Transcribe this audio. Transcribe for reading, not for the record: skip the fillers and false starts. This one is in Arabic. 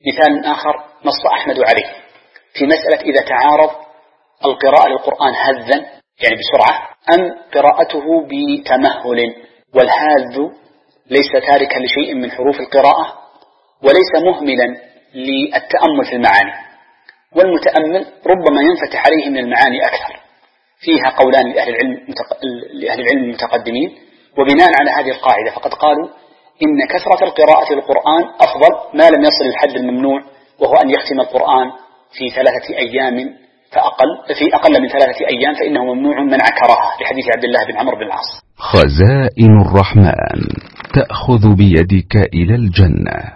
مثال آخر نص أحمد عليه في مسألة إذا تعارض القراءة للقرآن هذا يعني بسرعة أم قراءته بتمهل، والهاذ ليس تاركا لشيء من حروف القراءة وليس مهملا للتأمل في المعاني، والمتأمل ربما ينفتح عليه من المعاني أكثر. فيها قولان لأهل العلم المتقدمين، وبناء على هذه القاعدة فقد قالوا إن كثرة القراءة للقرآن أفضل ما لم يصل الحد الممنوع، وهو أن يختم القرآن في 3 أيام في أقل من 3 أيام، فإنه ممنوع من عكرها لحديث عبد الله بن عمرو بن العاص. خزائن الرحمن تأخذ بيدك إلى الجنة.